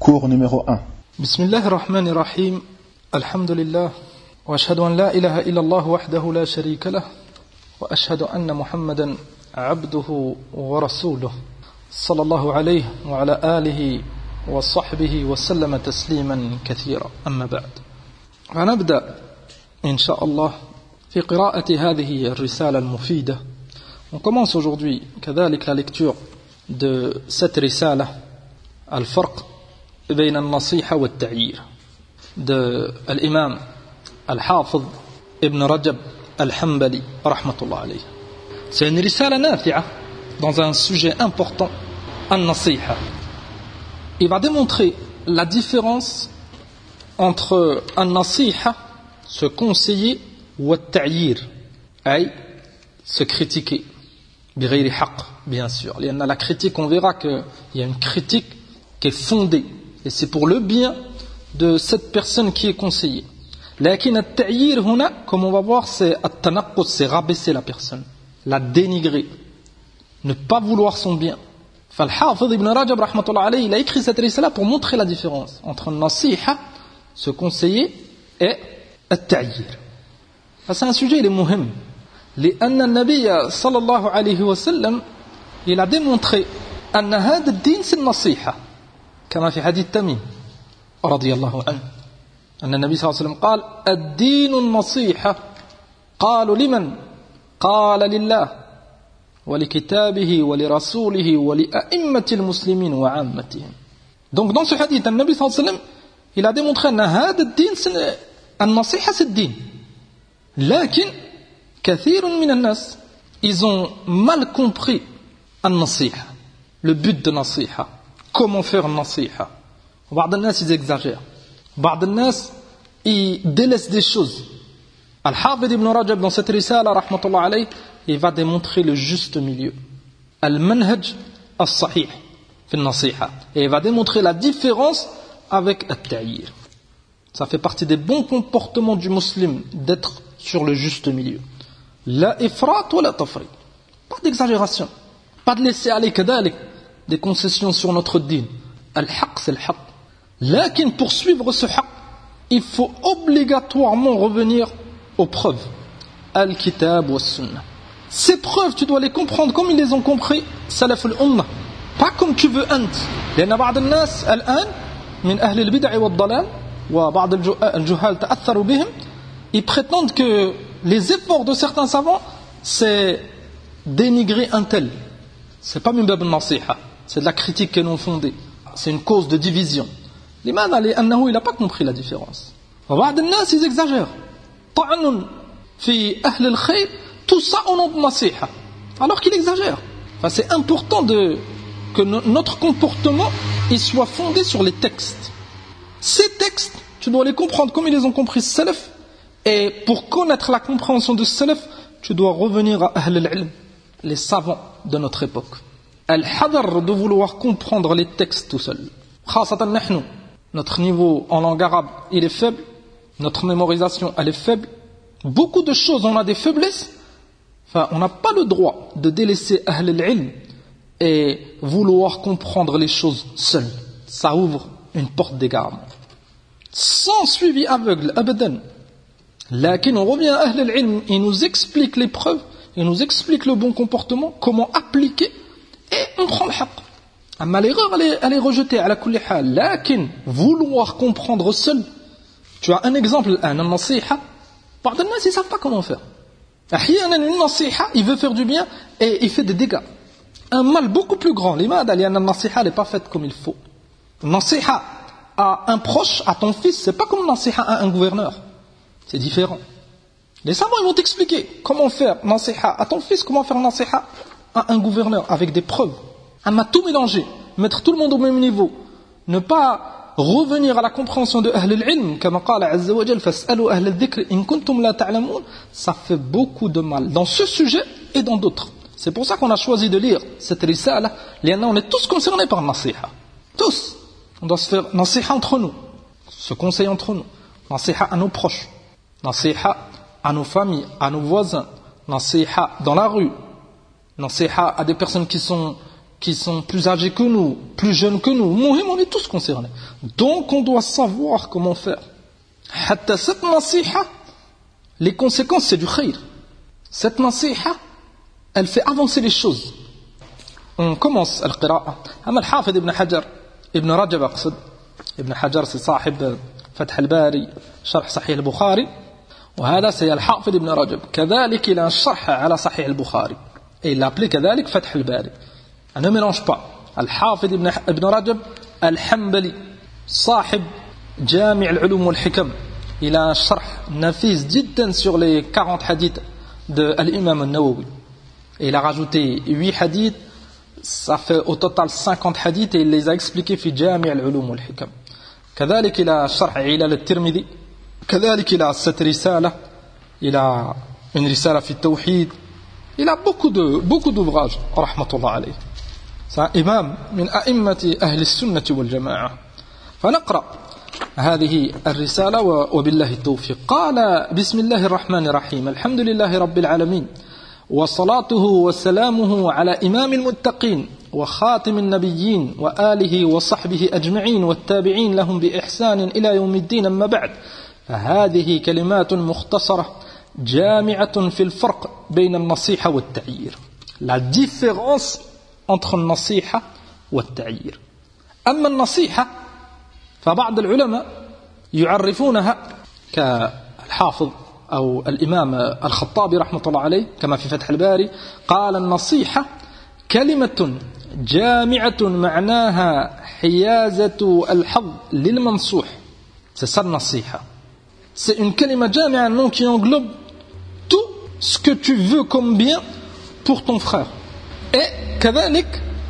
Cours numéro 1. Bismillah ar-Rahman ar-Rahim. Alhamdulillah. Wa ashhadu an la ilaha illallah wahdahu la sharika lah. Wa ashhadu anna Muhammadan abduhu wa rasuluh. Sallallahu alayhi wa ala alihi wa sahbihi wa sallama tasliman kathira. Amma ba'd. فنبدأ إن شاء الله في قراءة هذه الرسالة المفيدة. On commence aujourd'hui كذلك la lecture de cette risala الفرق بين النصيحة والتعيير de الإمام الحافظ ابن رجب الحنبلي رحمة الله عليه. C'est une risala نافعة dans un sujet important, النصيحة. Il va démontrer la différence entre النصيحة, se conseiller, والتعيير, أي se critiquer, بغير حق, bien sûr. لأن la critique, on verra qu'il y a une critique qui est fondée, et c'est pour le bien de cette personne qui est conseillée. لكن التعيير هنا, comme on va voir, c'est التنقص, c'est rabaisser la personne, la dénigrer, ne pas vouloir son bien. فالحافظ ابن رجب رحمة الله عليه, il a écrit cette risala pour montrer la différence entre النصيحة, se conseiller, et التعيير. C'est un sujet, il est مهم. لأن النبي صلى الله عليه وسلم, il a démontré أن هذا الدين c'est النصيحة, كما في حديث تميم رضي الله عنه أن النبي صلى الله عليه وسلم قال الدين النصيحة. قالوا لمن؟ قال لله ولكتابه ولرسوله ولأئمة المسلمين وعامتهم. Donc dans ce hadith, le Nabi sallallahu alayhi wa sallam, il a démontré que هذا الدين النصيحة c'est الدين. لكن كثير من الناس, ils ont mal compris النصيحة, le but de النصيحة, comment faire النصيحة. بعض الناس ils exagèrent, بعض الناس ils délaissent des choses. Al-Hafid ibn Rajab dans cette risala rahmatullah alayh, il va démontrer le juste milieu, al-manhaj as-sahih fi al-nasiha, et il va démontrer la différence avec at-ta'yir. Ça fait partie des bons comportements du musulman d'être sur le juste milieu. La ifrat ou la tafri, pas d'exagération, pas de laisser aller kadalik des concessions sur notre din. Al-haq c'est le haq. Lakin pour suivre ce haq, il faut obligatoirement revenir aux preuves. Al-kitab wa sunnah. Ces preuves, tu dois les comprendre comme ils les ont compris salaf al-ummah, pas comme tu veux ant. لأن بعض الناس الآن من أهل البدع والضلال وبعض الجهال تأثروا بهم, ils prétendent que les efforts de certains savants c'est dénigrer un tel. C'est pas min bab al-nasiha, c'est de la critique qui est non fondée, c'est une cause de division. لماذا؟ لأنه il n'a pas compris la différence. وبعض الناس ils exagèrent, طعن في أهل الخير, tout ça au nom de nasiha, alors qu'il exagère. Enfin, c'est important que notre comportement il soit fondé sur les textes. Ces textes, tu dois les comprendre comme ils les ont compris salaf, et pour connaître la compréhension de salaf, tu dois revenir à ahl al-ilm, les savants de notre époque. Al-hadar de vouloir comprendre les textes tout seul. Khasatan nahnu, notre niveau en langue arabe il est faible, notre mémorisation elle est faible, beaucoup de choses on a des faiblesses. Enfin, on n'a pas le droit de délaisser ahl al-ilm et vouloir comprendre les choses seul. Ça ouvre une porte d'égarement. Sans suivi aveugle, abadan. Lakin on revient à ahl al-ilm, il nous explique les preuves, il nous explique le bon comportement, comment appliquer, et on prend le haqq. Mais l'erreur elle est rejetée à la kulli hal. Lakin vouloir comprendre seul. Tu as un exemple, un nasiha, par de nas ils savent pas comment faire. Une nasiha, il veut faire du bien et il fait des dégâts, un mal beaucoup plus grand. L'imad ali anna nasiha n'est pas faite comme il faut. Nasiha à un proche, à ton fils, c'est pas comme nasiha à un gouverneur, c'est différent. Les savants ils vont t'expliquer comment faire nasiha à ton fils, comment faire nasiha à un gouverneur avec des preuves. À tout mélanger, mettre tout le monde au même niveau, ne pas revenir à la compréhension de ahl al-ilm, comme قال عز وجل فاسألوا أهل الذكر إن كنتم لا تعلمون, ça fait beaucoup de mal dans ce sujet et dans d'autres. C'est pour ça qu'on a choisi de lire cette risala, لأن on est tous concernés par nasiha, tous. On doit se faire nasiha entre nous, se conseiller entre nous, nasiha à nos proches, nasiha à nos familles, à nos voisins, nasiha dans la rue, nasiha à des personnes qui sont qui sont plus âgés que nous, plus jeunes que nous. On est tous concernés. Donc on doit savoir comment faire. Hatta cette nasiha, les conséquences c'est du khayr. Cette nasiha, elle fait avancer les choses. On commence al-qira'a. Amma al-Hafid ibn Hajar, ibn Rajab aqsad. Ibn Hajar c'est sahib Fath al-Bari, sharh Sahih al-Bukhari. وهذا c'est الحافظ ابن رجب كذلك il a un شرح على صحيح البخاري et il l'a appelé كذلك فتح الباري. On ne mélange pas. الحافظ ابن رجب الحنبلي صاحب جامع العلوم والحكم, il a un شرح نفيس جدا sur les 40 hadiths de l'imam al-Nawawi et il a rajouté 8 hadiths, ça fait au total 50 hadiths et il les a expliqués في جامع العلوم والحكم. كذلك il a شرح علل الترمذي, كذلك il a cette risala, il a une risala في التوحيد, il a beaucoup d'ouvrages رحمة الله عليه. C'est un imam من أئمة أهل السنة والجماعة. فنقرأ هذه الرسالة وبالله التوفيق. قال بسم الله الرحمن الرحيم الحمد لله رب العالمين وصلاته وسلامه على إمام المتقين وخاتم النبيين وآله وصحبه أجمعين والتابعين لهم بإحسان إلى يوم الدين. أما بعد فهذه كلمات مختصرة جامعة في الفرق بين النصيحة والتعيير. La différence entre النصيحة والتعيير. أما النصيحة فبعض العلماء يعرفونها كالحافظ أو الإمام الخطابي رحمة الله عليه كما في فتح الباري قال النصيحة كلمة جامعة معناها حيازة الحظ للمنصوح. C'est ça le nasiha. C'est une kalima jami'a, un nom qui englobe tout ce que tu veux comme bien pour ton frère. Et kadhalik,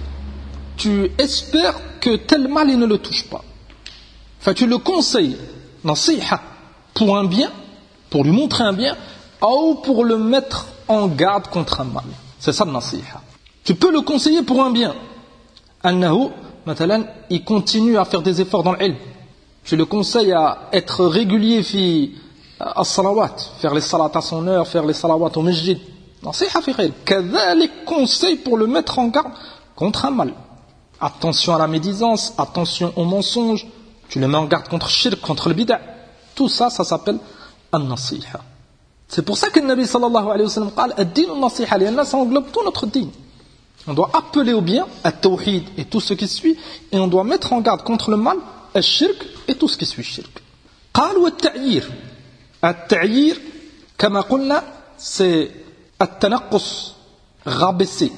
tu espères que tel mal il ne le touche pas. Enfin, tu le conseilles, nasiha, pour un bien, pour lui montrer un bien, ou pour le mettre en garde contre un mal. C'est ça le nasiha. Tu peux le conseiller pour un bien. Annahu, matalan, il continue à faire des efforts dans l'ilm. Je le conseille à être régulier fi as-salawat, faire les salats à son heure, faire les salawat au masjid. Nasiha fi khayr. Kadhalik, conseil pour le mettre en garde contre un mal. Attention à la médisance, attention au mensonge. Tu le mets en garde contre shirk, contre le bid'a. Tout ça, ça s'appelle an-nasiha. C'est pour ça que le Nabi sallallahu alayhi wa sallam قال الدين النصيحة لأن ça englobe tout notre din. On doit appeler au bien, at-tawhid et tout ce qui suit, et on doit mettre en garde contre le mal, al-shirk et tout ce qui suit shirk. قال والتعيير. التعيير كما قلنا c'est التنقص, rabaisser.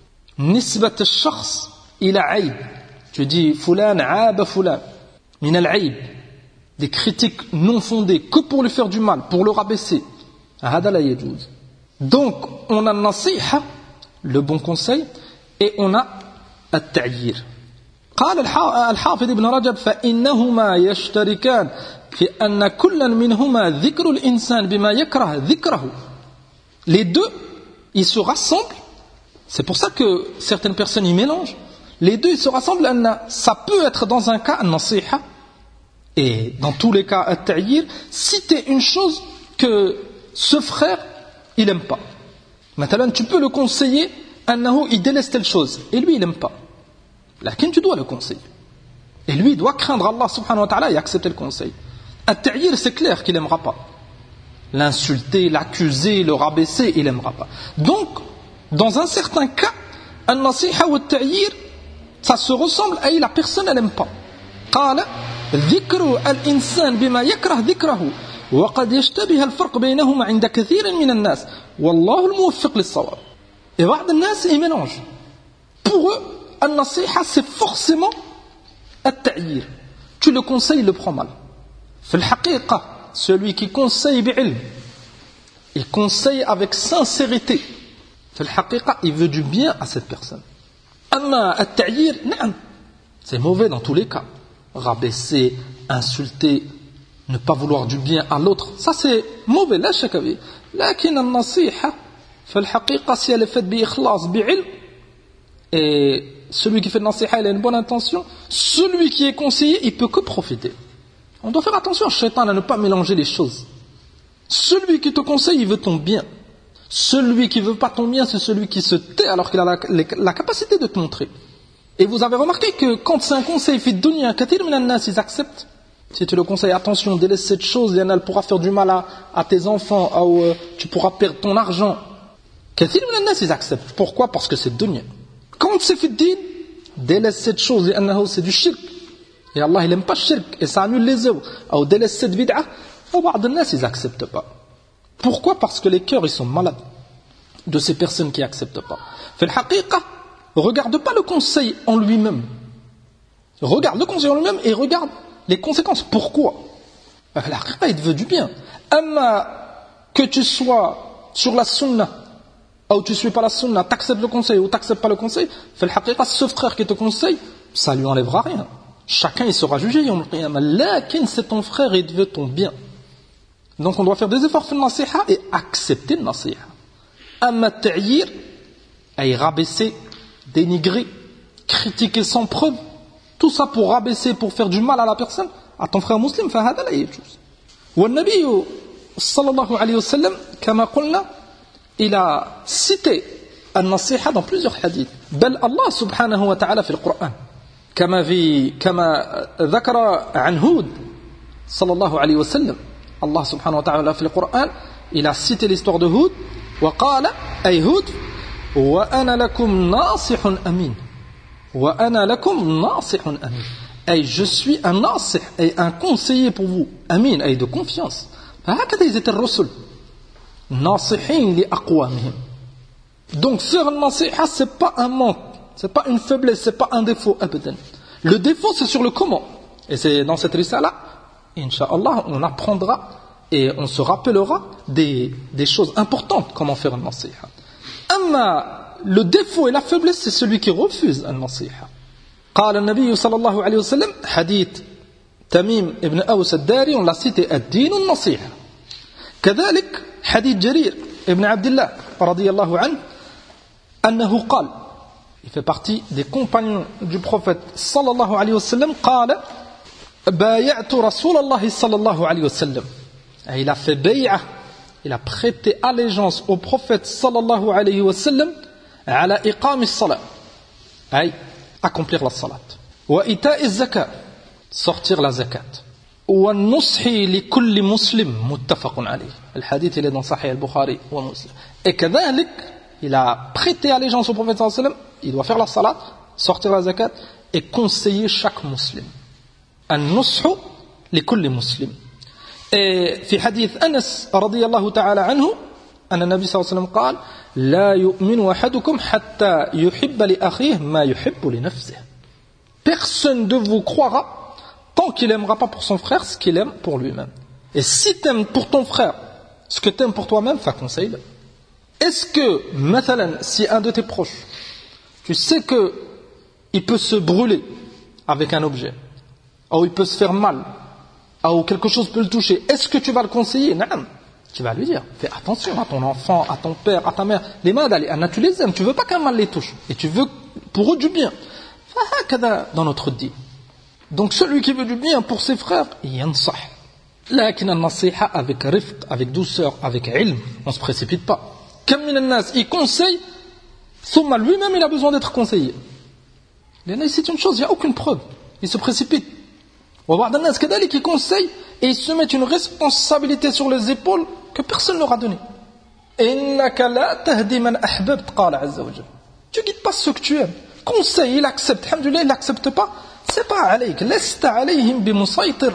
نسبة الشخص إلى عيب. Tu dis فلان عاب فلان من العيب. Des critiques non fondées que pour lui faire du mal, pour le rabaisser. هذا لا يجوز. Donc on a النصيحة, le bon conseil, et on a التعيير. قال الحافظ ابن رجب فإنهما يشتركان في أن كلا منهما ذكر الإنسان بما يكره ذكره. Les deux, ils se rassemblent. C'est pour ça que certaines personnes y mélangent. Les deux, ils se rassemblent. Ça peut être dans un cas النصيحة et dans tous les cas التعيير, citer une chose que ce frère il n'aime pas. Maintenant, tu peux le conseiller أنه il délaisse telle chose et lui il n'aime pas. Lakin tu dois le conseiller. Et lui il doit craindre Allah subhanahu wa ta'ala et accepter le conseil. التعيير c'est clair qu'il n'aimera pas. L'insulter, l'accuser, le rabaisser, il n'aimera pas. Donc, dans un certain cas, النصيحة والتعيير, ça se ressemble à la personne elle n'aime pas. قال ذكر الإنسان بما يكره ذكره وقد يشتبه الفرق بينهما عند كثير من الناس والله الموفق للصواب. Et بعض الناس ils mélangent. Pour eux, النصيحة c'est forcément التعيير. Tu le conseilles, il le prend mal. في الحقيقة, celui qui conseille بعلم, il conseille avec sincérité. في الحقيقة, il veut du bien à cette personne. أما التعيير, نعم, c'est mauvais dans tous les cas. Rabaisser, insulter, ne pas vouloir du bien à l'autre, ça c'est mauvais, لا شك فيه. لكن النصيحة في الحقيقة si elle est faite بإخلاص بعلم, et celui qui fait le nasiha il a une bonne intention, celui qui est conseillé il peut que profiter. On doit faire attention, shaitan, à ne pas mélanger les choses. Celui qui te conseille il veut ton bien, Celui qui veut pas ton bien, c'est celui qui se tait alors qu'il a la capacité de te montrer. Et vous avez remarqué que quand c'est un conseil fait dunya, kathir min an-nas, ils acceptent. Si tu le conseilles, attention, délaisse cette chose, elle pourra faire du mal à tes enfants, ou tu pourras perdre ton argent. Kathir min an-nas, ils acceptent. Pourquoi? Parce que c'est dunya. Quand c'est fait din, délaisse cette chose, c'est du shirk. Et Allah, il n'aime pas le shirk, et ça annule les œuvres. Ou délaisse cette bid'a, ou ba'd an-nas, ils n'acceptent pas. Pourquoi? Parce que les cœurs, ils sont malades de ces personnes qui n'acceptent pas. Fait le haqiqa, regarde pas le conseil en lui-même. Regarde le conseil en lui-même et regarde les conséquences. Pourquoi? La haqiqa, il te veut du bien. Que tu sois sur la sunna, ou tu ne suis pas la sunna, t'acceptes le conseil ou t'acceptes pas le conseil, fait le haqiqa, ce frère qui te conseille, ça lui enlèvera rien. Chacun, il sera jugé. Lakin, c'est ton frère, il te veut ton bien. Donc on doit faire des efforts sur le nasiha et accepter le nasiha. Amma ta'yir, ay rabaisser, dénigrer, critiquer sans preuve, tout ça pour rabaisser, pour faire du mal à la personne, à ton frère musulman, fahada la yajuz. Wa nabi sallallahu alayhi wa sallam, kama qulna, il a cité al-nasiha dans plusieurs hadiths. Bel Allah subhanahu wa ta'ala fi al-Qur'an. كما ذكر عن هود صلى الله عليه وسلم. Allah subhanahu wa ta'ala في القرآن, il a cité l'histoire de Hud, وقال أي هود وأنا لكم ناصح أمين وأنا لكم ناصح أمين, أي je suis un nasih, et un conseiller pour vous, أمين, أي de confiance. فهكذا ils étaient الرسل ناصحين لأقوامهم. Donc faire le nasiha, c'est pas un manque, c'est pas une faiblesse, c'est pas un défaut, abadan. Le défaut, c'est sur le comment. Et c'est dans cette risala, Inch'Allah, on apprendra et on se rappellera des choses importantes, comment faire un nasiha. Amma, le défaut et la faiblesse, c'est celui qui refuse un nasiha. قال النبي صلى الله عليه وسلم, hadith Tamim ibn Aws al-Dari, on l'a cité, الدين النصيحة. كذلك حديث جرير ibn Abdullah رضي الله عنه أنه قال, il fait partie des compagnons du prophète sallallahu alayhi wa sallam, قال بايعت رسول الله صلى الله عليه وسلم, il a fait bay'ah, il a prêté allégeance au prophète sallallahu alayhi wa sallam على إقام الصلاة, ay accomplir la salat, وإيتاء الزكاة, sortir la zakat, والنصح لكل مسلم متفق عليه. Le hadith il est dans Sahih al-Bukhari wa Muslim. Et كذلك il a prêté allégeance au prophète sallallahu alayhi wa sallam, il doit faire la salat, sortir la zakat et conseiller chaque musulman. النصح لكل مسلم. Et في حديث أنس رضي الله تعالى عنه أن النبي صلى الله عليه وسلم قال لا يؤمن أحدكم حتى يحب لأخيه ما يحب لنفسه. Personne de vous croira tant qu'il n'aimera pas pour son frère ce qu'il aime pour lui-même. Et si tu aimes pour ton frère ce que tu aimes pour toi-même, fais conseil. Est-ce que, مثلا, si un de tes proches, tu sais que il peut se brûler avec un objet, ou il peut se faire mal, ou quelque chose peut le toucher, est-ce que tu vas le conseiller? Non. Tu vas lui dire, fais attention à ton enfant, à ton père, à ta mère. Les malades, tu les aimes, tu veux pas qu'un mal les touche, et tu veux pour eux du bien. Dans notre dit. Donc celui qui veut du bien pour ses frères, yansah. Lakin an-nasiha avec rifq, avec douceur, avec ilm, on se précipite pas. Kam min an-nas, il conseille, thumma lui-même il a besoin d'être conseillé. C'est une chose, il n'y a aucune preuve. Il se précipite. وبعض الناس كذلك qui conseille et ils se mettent une responsabilité sur les épaules que personne ne leur a donné. إنك لا تهدي من أحببت قال عز وجل. Tu guides pas ceux que tu aimes. Conseil, il accepte. Alhamdoulilah, il n'accepte pas. C'est pas عليك. لست عليهم بمسيطر.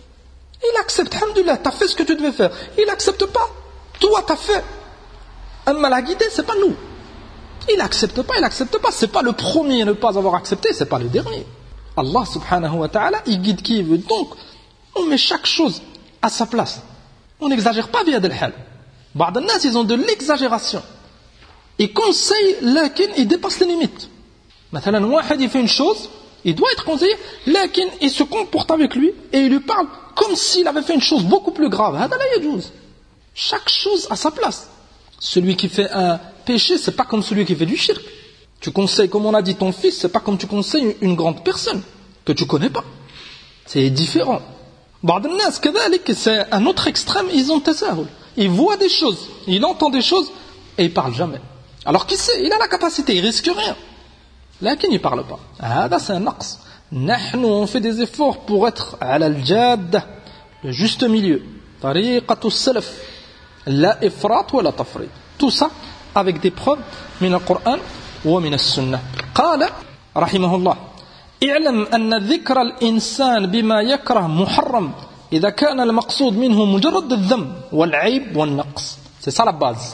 Il accepte. Alhamdoulilah, t'as fait ce que tu devais faire. Il accepte pas. Toi, t'as fait. Amma la guider, c'est pas nous. Il accepte pas. C'est pas le premier à ne pas avoir accepté, c'est pas le dernier. Allah subhanahu wa ta'ala, il guide qui il veut. Donc, on met chaque chose à sa place. On n'exagère pas via del-hal. Ba'd an-nas, ils ont de l'exagération. Ils conseillent, lakin, ils dépassent les limites. Mathalan, wahad, il fait une chose, il doit être conseillé, lakin, il se comporte avec lui, et il lui parle comme s'il avait fait une chose beaucoup plus grave. Hada la yajouz. Chaque chose à sa place. Celui qui fait un péché, c'est pas comme celui qui fait du shirk. Tu conseilles, comme on a dit, ton fils, c'est pas comme tu conseilles une grande personne que tu connais pas. C'est différent. C'est un autre extrême, ils ont tasahul. Il voit des choses, il entend des choses, et il parle jamais. Alors qu'il sait, il a la capacité, il risque rien. Là, qu'il n'y parle pas. C'est un naqs. Nous, on fait des efforts pour être à al-jadda, le juste milieu. Tariqatu salaf. La ifrat wa la tafrit. Tout ça avec des preuves min al-Qur'an wa min al-Sunnah. Qala, rahimahullah, i'lam anna dhikra al-insan bima yakrah muharram idha kana al-maqsood minhu mujarrad al-dhamm wal-'ayb wal-naqs. C'est ça la base.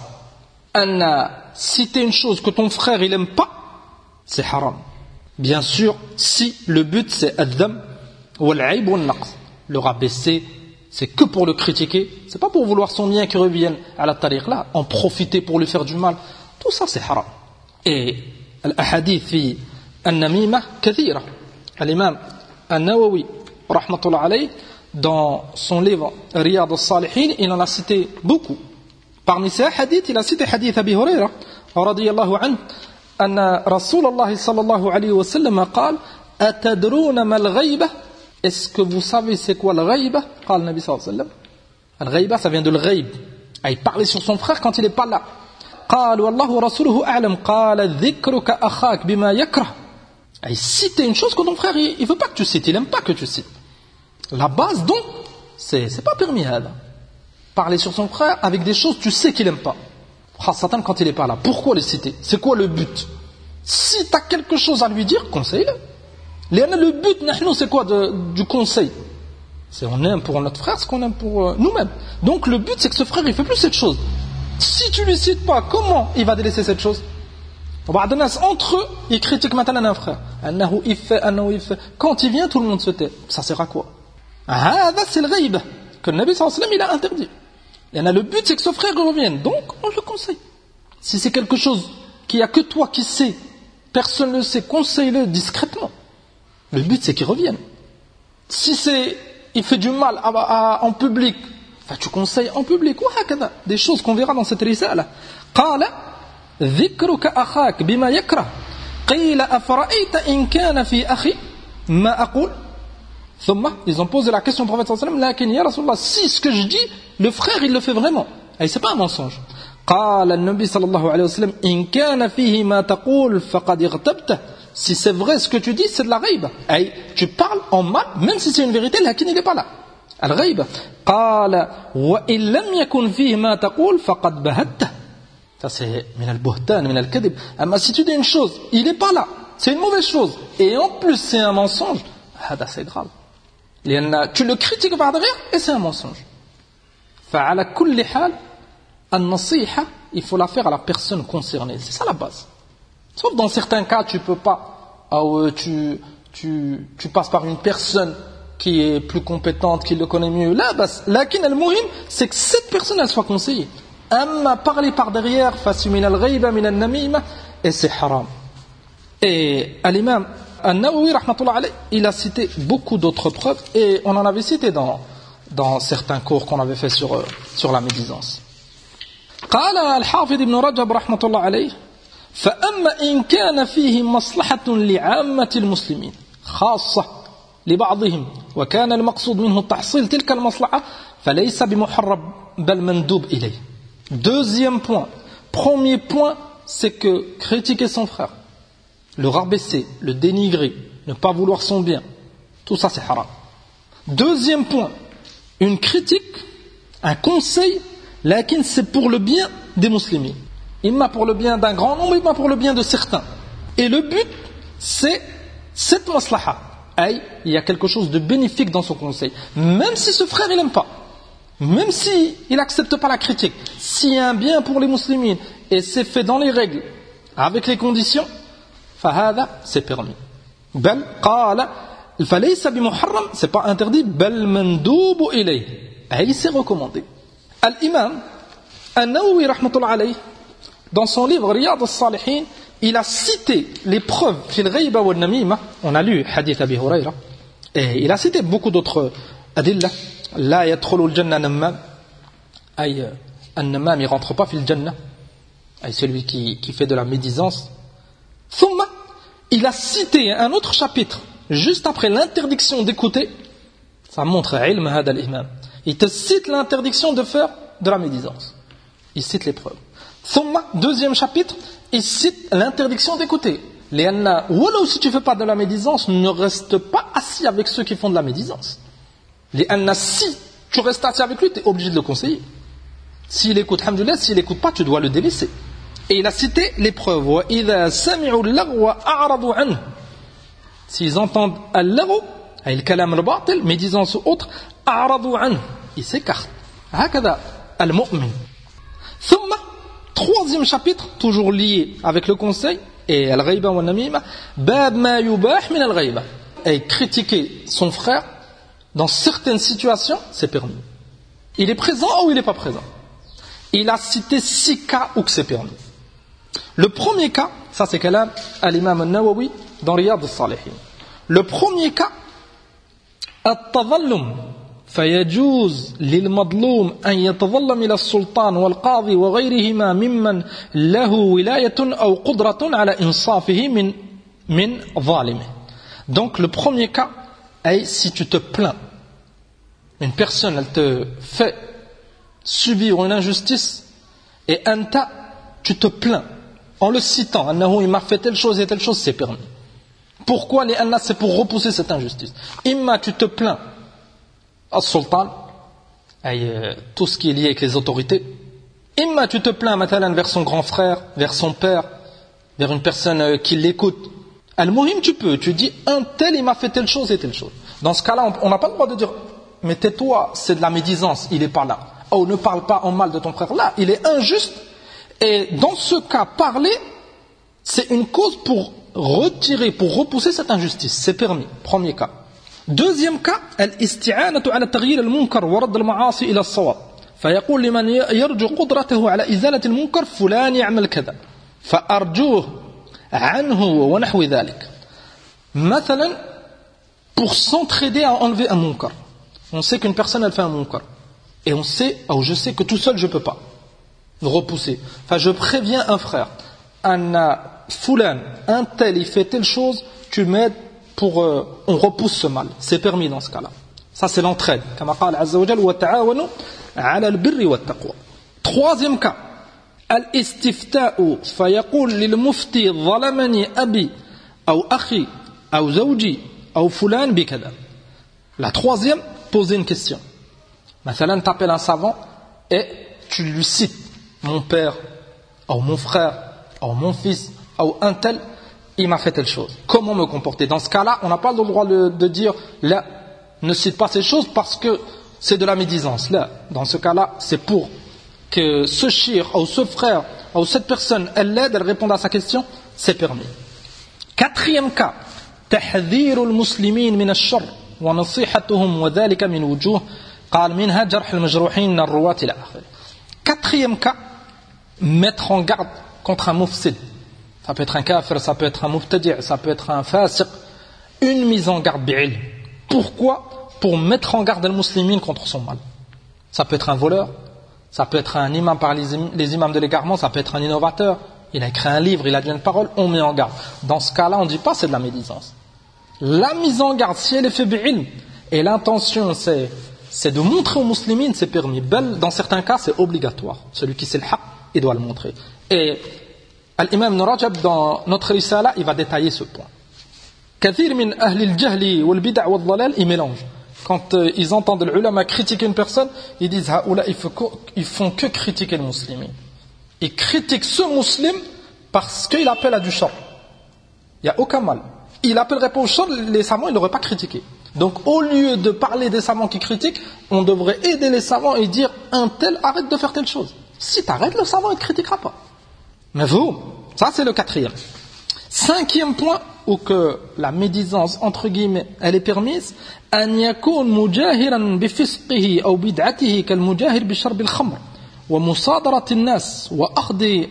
Citer une chose que ton frère il aime pas, c'est haram. Bien sûr, si le but c'est ad-dhamm wal-'ayb wal-naqs, le rabaisser, c'est que pour le critiquer, c'est pas pour vouloir son bien qui revienne à la tariq là, en profiter pour lui faire du mal. Tout ça c'est haram. Et l'ahadith fi an-namima kathira. L'imam an-Nawawi rahmatullah alayh, dans son livre Riyad al-Salihin, il en a cité beaucoup. Parmi ces hadiths, il a cité hadith Abi Huraira radiyallahu anhu, anna Rasulullah sallallahu alayhi wa sallam قال أتدرون ما الغيبة. Est-ce que vous savez c'est quoi le ghaïba? قال النبي صلى الله عليه وسلم. Le ghaïba, ça vient de l'ghaïb. Il parlait sur son frère quand il n'est pas là. قال والله ورسوله أعلم قال ذكرك أخاك بما يكره. Il cite une chose que ton frère il veut pas que tu cites, il aime pas que tu cites. La base donc, c'est pas permis هذا. Parler sur son frère avec des choses tu sais qu'il aime pas. Satan quand il n'est pas là. Pourquoi les citer? C'est quoi le but? Si tu as quelque chose à lui dire, conseille-le. Le but, c'est quoi du conseil? C'est on aime pour notre frère ce qu'on aime pour nous-mêmes. Donc le but, c'est que ce frère, il fait plus cette chose. Si tu lui cites pas, comment il va délaisser cette chose? Entre eux, ils critiquent maintenant un frère. Quand il vient, tout le monde se tait. Ça sert à quoi? C'est le ghaïb que le Nabi sallallahu alayhi wa sallam il a interdit. Le but, c'est que ce frère revienne. Donc, on le conseille. Si c'est quelque chose qu'il n'y a que toi qui sais, personne ne le sait, conseille-le discrètement. Le but, c'est qu'il revienne. Si il fait du mal en public, tu conseilles en public. Des choses qu'on verra dans cette risale. قال ذكرك أخاك بما يكره قيل أفرأيت إن كان في أخي ما أقول. Ils ont posé la question au prophète sallallahu alayhi wa sallam, ya Rasulullah, si ce que je dis, le frère il le fait vraiment, et c'est pas un mensonge. قال النبي صلى الله عليه وسلم إن كان فيه ما تقول فقد اغتبته. Si c'est vrai ce que tu dis, c'est de la ghaïba. Tu parles en mal, même si c'est une vérité, lakin il n'est pas là. Al-ghaïba. قال وإن لم يكن فيه ما تقول فقد بهته. Ça c'est min al-buhtan, min al-kadhib. Mais si tu dis une chose, il n'est pas là, c'est une mauvaise chose, et en plus c'est un mensonge, c'est grave. Tu le critiques par derrière et c'est un mensonge. فعلى كل حال النصيحة, il faut la faire à la personne concernée. C'est ça la base. Sauf dans certains cas, tu peux pas. Tu passes par une personne qui est plus compétente, qui le connaît mieux. Là, lakin al-muhim, c'est que cette personne elle soit conseillée. Amma parler par derrière, fasu min al-ghayba, min al-namima, et c'est haram. Et l'imam An-Nawawi rahmatullah alayh, il a cité beaucoup d'autres preuves et on en avait cité dans certains cours qu'on avait fait sur la médisance. قال الحافظ ابن رجب رحمة الله عليه فأما إن كان فيه مصلحة لعامة المسلمين خاصة لبعضهم وكان المقصود منه تحصيل تلك المصلحة فليس بمحرم بل مندوب إليه. Deuxième point. Premier point, c'est que critiquer son frère, le rabaisser, le dénigrer, ne pas vouloir son bien, tout ça c'est haram. Deuxième point, une critique, un conseil, lakin c'est pour le bien des musulmans. Imma pour le bien d'un grand nombre, imma pour le bien de certains. Et le but, c'est cette maslaha. Il y a quelque chose de bénéfique dans son conseil. Même si ce frère il n'aime pas, même si il n'accepte pas la critique, s'il y a un bien pour les musulmans et c'est fait dans les règles, avec les conditions, فهذا c'est permis. بل قال فليس بمحرم, c'est pas interdit, بل مندوب إليه. C'est recommandé. L'imam An-Nawawi rahmatullah alayh, dans son livre Riyad al-Salihin, il a cité les preuves fil ghayba wal namima. On a lu hadith Abi Huraira et il a cité beaucoup d'autres adilla. La yadkhulu al-jannah namam, an-namam il rentre pas fil jannah, celui qui fait de la médisance. Thumma, il a cité un autre chapitre juste après l'interdiction d'écouter. Ça montre ilm hada al-imam. Il te cite l'interdiction de faire de la médisance. Il cite les preuves. Deuxième chapitre, il cite l'interdiction d'écouter. Ou si tu ne fais pas de la médisance, ne reste pas assis avec ceux qui font de la médisance. Si tu restes assis avec lui, tu es obligé de le conseiller. S'il écoute, alhamdoulilah, s'il n'écoute pas, tu dois le délaisser. Et il a cité les preuves. S'ils entendent al-laghu, al-kalam al-batil, médisance ou autre, ils s'écartent. Hakada al-mu'min. Troisième chapitre, toujours lié avec le conseil, et al-ghayba wa namima, bab ma yubah min al-ghayba. Et critiquer son frère, dans certaines situations, c'est permis. Il est présent ou il n'est pas présent. Il a cité 6 cas où c'est permis. Le premier cas, ça c'est kalam al-imam al-Nawawi dans Riyad al-Salihin. Le premier cas, at-tadhallum. فيجوز للمظلوم أن يتظلم إلى السلطان والقاضي وغيرهما ممن له ولاية أو قدرة على إنصافه من ظالمه. Donc le premier cas est si tu te plains. Une personne, elle te fait subir une injustice et tu te plains en le citant. Il m'a fait telle chose et telle chose, c'est permis. Pourquoi les annas? C'est pour repousser cette injustice. Imma tu te plains al-sultan, tout ce qui est lié avec les autorités. Imma tu te plains matalan vers son grand frère, vers son père, vers une personne qui l'écoute. Al-muhim tu dis un tel il m'a fait telle chose et telle chose. Dans ce cas-là on n'a pas le droit de dire mais tais-toi, c'est de la médisance, il n'est pas là. Oh, ne parle pas en mal de ton frère. Là, il est injuste. Et dans ce cas, parler, c'est une cause pour retirer, pour repousser cette injustice. C'est permis. Premier cas. Deuxième cas, al-isti'anatu ala taghyir al-munkar wa radd al-ma'asi ila as-sawab. فيقول لمن يرجو قدرته على إزالة المنكر فلان يعمل كذا فأرجوه عنه ونحو ذلك. مثلا, pour s'entraider à enlever un munkar. On sait qu'une personne elle fait un munkar. Et on sait, je sais que tout seul je ne peux pas repousser. Enfin, je préviens un frère. Fulan, un tel, il fait telle chose, tu m'aides pour on repousse ce mal. C'est permis dans ce cas-là. Ça c'est l'entraide. Comme قال عز وجل وتعاونوا على البر والتقوى. Troisième cas. الاستفتاء فيقول للمفتي ظلمني أبي أو أخي أو زوجي أو فلان بكذا. La troisième, poser une question. Mathalan, t'appelles un savant et tu lui cites mon père, ou mon frère, ou mon fils, ou un tel, il m'a fait telle chose. Comment me comporter? Dans ce cas-là, on n'a pas le droit de dire là, ne cite pas ces choses parce que c'est de la médisance. Là, dans ce cas-là, c'est pour que ce shir, ou ce frère, ou cette personne, elle l'aide, elle réponde à sa question, c'est permis. Quatrième cas, تحذير المسلمين من الشر ونصيحتهم وذلك من وجوه قال منها جرح المجروحين من الرواة إلى آخره. Quatrième cas, mettre en garde contre un mufsid. Ça peut être un kafir, ça peut être un mubtadi', ça peut être un fasiq. Une mise en garde bi'ilm. Pourquoi? Pour mettre en garde al-muslimin contre son mal. Ça peut être un voleur, ça peut être un imam par les imams de l'égarement, ça peut être un innovateur. Il a écrit un livre, il a dit une parole, on met en garde. Dans ce cas-là, on ne dit pas c'est de la médisance. La mise en garde, si elle est fait bi'ilm, et l'intention c'est de montrer aux musulmans, c'est permis. Dans certains cas, c'est obligatoire. Celui qui sait le haqq, il doit le montrer. Et l'imam Ibn Rajab, dans notre risala, il va détailler ce point. Kathir min ahli al-jahli wal-bid'a wal-dhalal, ils mélangent. Quand ils entendent l'ulama critiquer une personne, ils disent haoula, ils font que critiquer le musulman. Ils critiquent ce musulman parce qu'il appelle à du shar. Il n'y a aucun mal. Il appellerait pas au shar, les savants, ils ne l'auraient pas critiqué. Donc, au lieu de parler des savants qui critiquent, on devrait aider les savants et dire un tel, arrête de faire telle chose. Si tu arrêtes, le savant, il ne te critiquera pas. Mais vous, ça c'est le quatrième. Cinquième point, où que la médisance, entre guillemets, elle est permise, أن يكون مجاهرا بفسقه أو بدعته كالمجاهر بشرب الخمر ومصادرة الناس وأخذ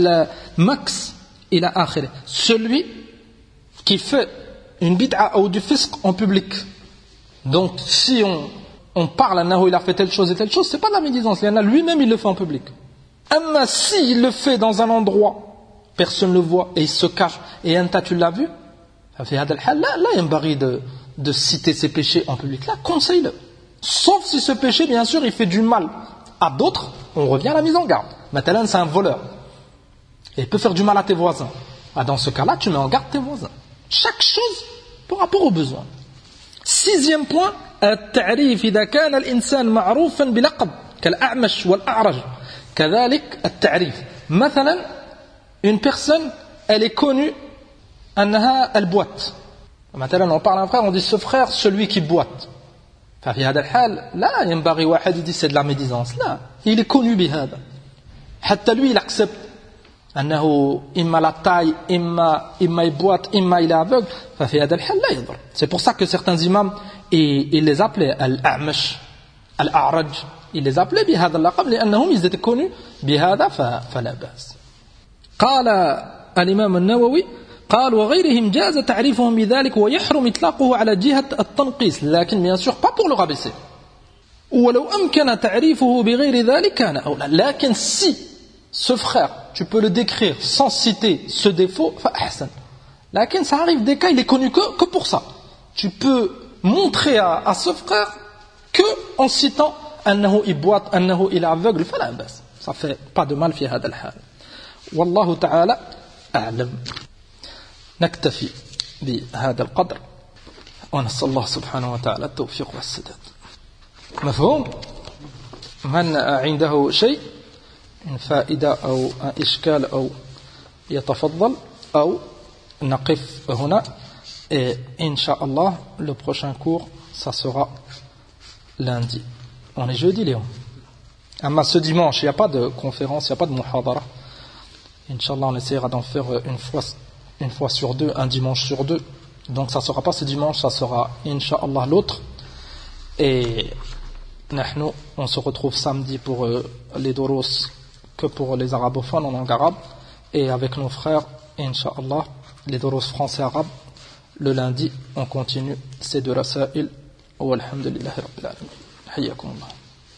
المكس إلى آخره. Celui qui fait une bid'a ou du fisq en public. Donc, si on parle à Nahu, il a fait telle chose et telle chose, c'est pas de la médisance. Il y en a lui-même, il le fait en public. Mais si il le fait dans un endroit, personne ne le voit et il se cache, et un tas, tu l'as vu, là, il y a un baril de citer ses péchés en public. Là, conseille-le. Sauf si ce péché, bien sûr, il fait du mal à d'autres, on revient à la mise en garde. Maintenant, c'est un voleur. Et il peut faire du mal à tes voisins. Dans ce cas-là, tu mets en garde tes voisins. Chaque chose par rapport aux besoins. 6e point, التعريف إذا كان الإنسان معروفا بلقب كالأعمش والأعرج كذلك التعريف. مثلا, une personne, elle est connue, elle boite. Maintenant, on parle à un frère, on dit ce frère, celui qui boite. ففي هذا الحال لا ينبغي واحد يدي c'est de la médisance. لا, il est connu بهذا. حتى lui, il accepte أنه إما la taille, إما il boite, إما il est aveugle. ففي هذا الحال لا يضر. C'est pour ça que certains imams, ils les appelaient الأعمش, الأعرج. Ils les appelaient بهذا اللقب لأنهم ils étaient connus بهذا فلا بأس. قال الإمام النووي قال وغيرهم جاز تعريفهم بذلك ويحرم إطلاقه على جهة التنقيص لكن bien sûr pas pour le rabaisser. ولو أمكن تعريفه بغير ذلك كان أولى. لكن si ce frère tu peux le décrire sans citer ce défaut فأحسن. لكن ça arrive des cas il est connu que pour ça. Tu peux montrer à ce frère que en citant أنه il boite, أنه il est aveugle فلا بأس. Ça fait pas de mal في هذا الحال. والله تعالى أعلم. نكتفي بهذا القدر ونسأل الله سبحانه وتعالى التوفيق والسداد. مفهوم؟ من عنده شيء من فائدة أو إشكال أو يتفضل أو نقف هنا. Et Inch'Allah, le prochain cours, ça sera lundi. On est jeudi, Léon. Amma ce dimanche, il n'y a pas de conférence, il n'y a pas de muhadara. Inch'Allah, on essaiera d'en faire une fois sur deux, un dimanche sur deux. Donc ça ne sera pas ce dimanche, ça sera Inch'Allah l'autre. Et nous, on se retrouve samedi pour les doros que pour les arabophones en langue arabe. Et avec nos frères, Inch'Allah, les doros français-arabes. Le lundi, on continue ces deux rasail. Walhamdulillahi Rabbil Alamin. Hayyakumullah.